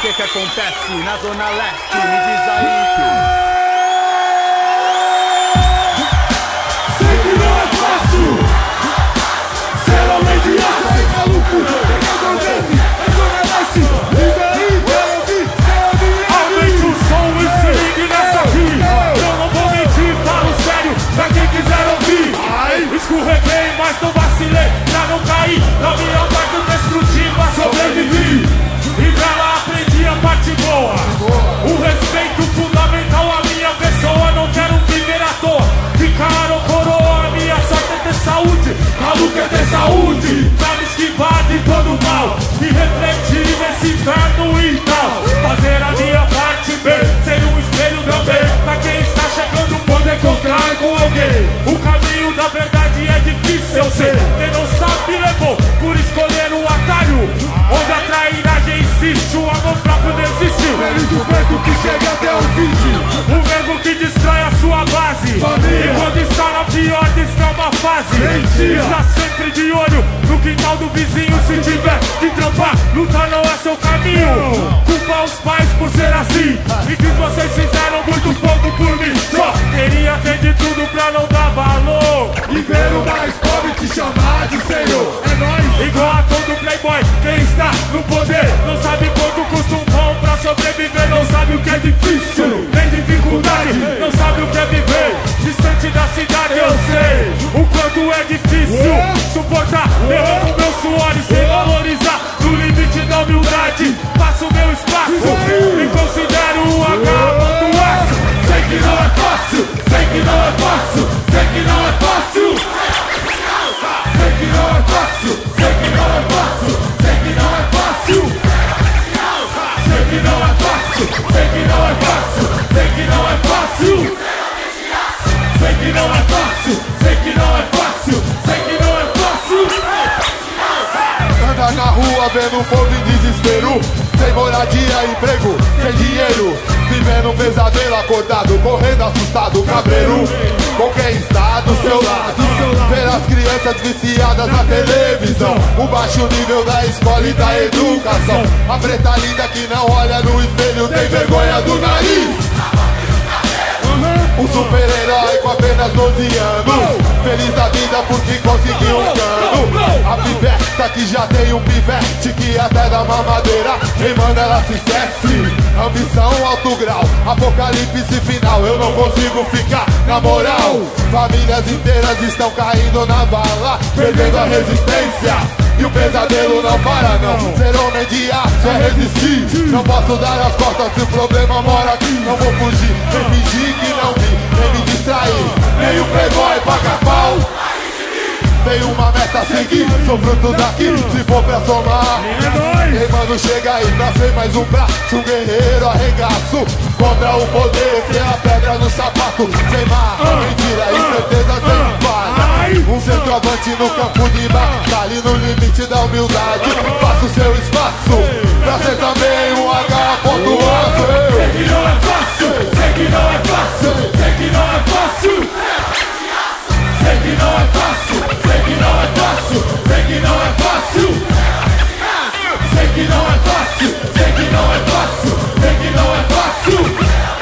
que acontece na Zona Leste? Me diz aí. Sei que não é fácil ser homem de aço, sem maluco. O que acontece na Zona Leste? Diz aí, quero ouvir, aumente o som e se ligue nessa aqui. Eu não vou mentir, falo sério pra quem quiser ouvir. Escorreguei, mas não vacilei pra não cair. Na minha parte destrutiva sobrevivi. E nela aprendi a parte boa. O respeito fundamental à minha pessoa. Não quero viver à toa. Ficar ou coroa, a minha sorte é ter saúde. Maluco é ter saúde. Pra me esquivar de todo mal e refletir nesse inferno e tal. Fazer a minha parte bem, ser um espelho também pra quem está chegando poder encontrar com alguém. O caminho da verdade é difícil, eu sei. Quem não sabe levou por escolher o atalho. Onde a trairagem insiste, o amor próprio não existe. feliz o vento que chega até o fim. O mesmo que destrói a sua base. Família. E quando está na pior, diz que é uma fase. Mentira. Está sempre de olho no quintal do vizinho. Se tiver que trampar, lutar não é seu caminho. Culpa os pais por ser assim. E que vocês fizeram muito pouco por mim. Só queria ter de tudo pra não dar valor. E ver o mais pobre te chamar de senhor. É nóis. Igual a todo playboy, quem está no poder não sabe quanto custa um pão pra sobreviver. Não sabe o que é difícil, nem dificuldade. Não sabe o que é viver distante da cidade. Eu sei o quanto é difícil suportar. Derramo meu suor e sem valorizar. No limite da humildade, faço meu espaço. Me considero o H.S. Sei que não é fácil, sei que não é fácil, sei que não é fácil. Sei que não é fácil, sei que não é fácil, sei que não é fácil. Sei que não é fácil, sei que não é fácil, sei que não é fácil. Sei que não é fácil, sei que não é fácil, sei que não é fácil. Anda na rua vendo o povo em desespero, sem moradia, emprego, sem dinheiro, vivendo um pesadelo, acordado, correndo assustado, cabreiro. Com quem está do seu lado, ver as crianças viciadas na televisão, o baixo nível da escola e da educação, a preta linda que não olha no espelho, tem vergonha do nariz. O super-herói com apenas 12 anos, feliz da vida porque conseguiu um cano. A piveta que já tem um pivete que até dá mamadeira, quem manda ela se esquece. Ambição alto grau, apocalipse final, eu não consigo ficar na moral. Famílias inteiras estão caindo na bala, perdendo a resistência. E o pesadelo não para não. Ser homem de aço é resistir. Não posso dar as costas se o problema mora aqui. Não vou fugir, nem fingir que não vi, nem me distrair. Nem o playboy paga pau. Tenho uma meta a seguir, sou fruto daqui. Se for pra somar, ei mano, chega aí pra ser mais um braço. Um guerreiro arregaço contra o poder, tem a pedra no sapato. Sem marra, mentira e certeza sem falha. Um centroavante no campo de batalha, no limite da humildade. Faça o seu espaço pra ser também um H.A. Sei que não é fácil, sei que não é fácil, sei que não é fácil. Sei que não é fácil, sei que não é fácil, sei que não é fácil. Sei que não é fácil, sei que não é fácil, sei que não é fácil.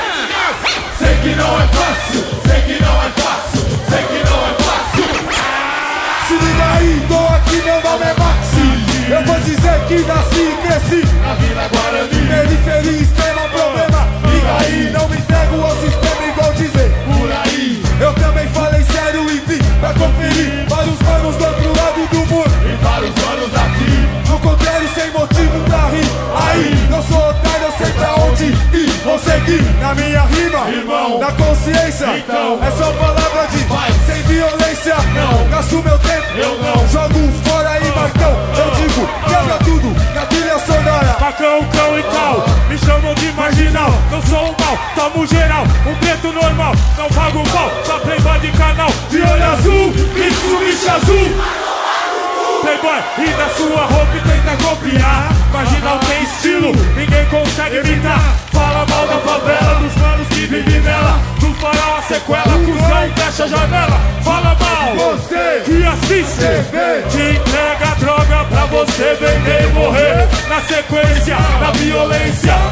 Sei que não é fácil, sei que não é fácil, sei que não é fácil. Se liga aí, tô aqui, meu nome é Maxi. Eu vou dizer que nasci e cresci na Vila Guarani. Periferia, extrema problema. Liga aí, não me entrego ao sistema igual dizer por aí. Eu também falei sério e vim pra conferir vários manos do outro lado do muro e vários manos aqui. No contrário, sem motivo pra rir. Aí, não sou otário, eu sei pra onde ir. Vou seguir na minha rima, irmão, na consciência. Então, é só palavra de vai, sem violência. Não, gasto meu tempo, eu não jogo fora e Marcão, eu digo, quebra tudo na trilha sonora. Macão, cão e tal, me chamam de marginal. Não sou um mal, tomo geral, um preto normal. Não pago mal, só playboy de canal. De olho azul, Mitsubishi azul. Playboy, e da sua roupa e tenta copiar. Marginal tem estilo, ninguém consegue imitar. Fala mal da favela, dos manos que vivem nela. No farol a sequela, cuzão, fecha a janela. Fala mal, Você que assiste, te entrega droga pra você vender e morrer. Na sequência, na violência,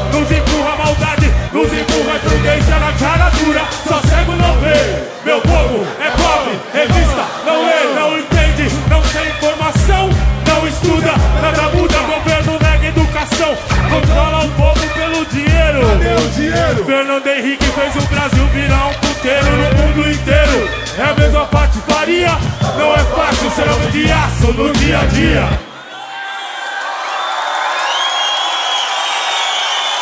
só o povo pelo dinheiro. Cadê o dinheiro? Fernando Henrique fez o Brasil virar um puteiro no mundo inteiro. É a mesma patifaria, não é fácil ser homem de aço no dia a dia.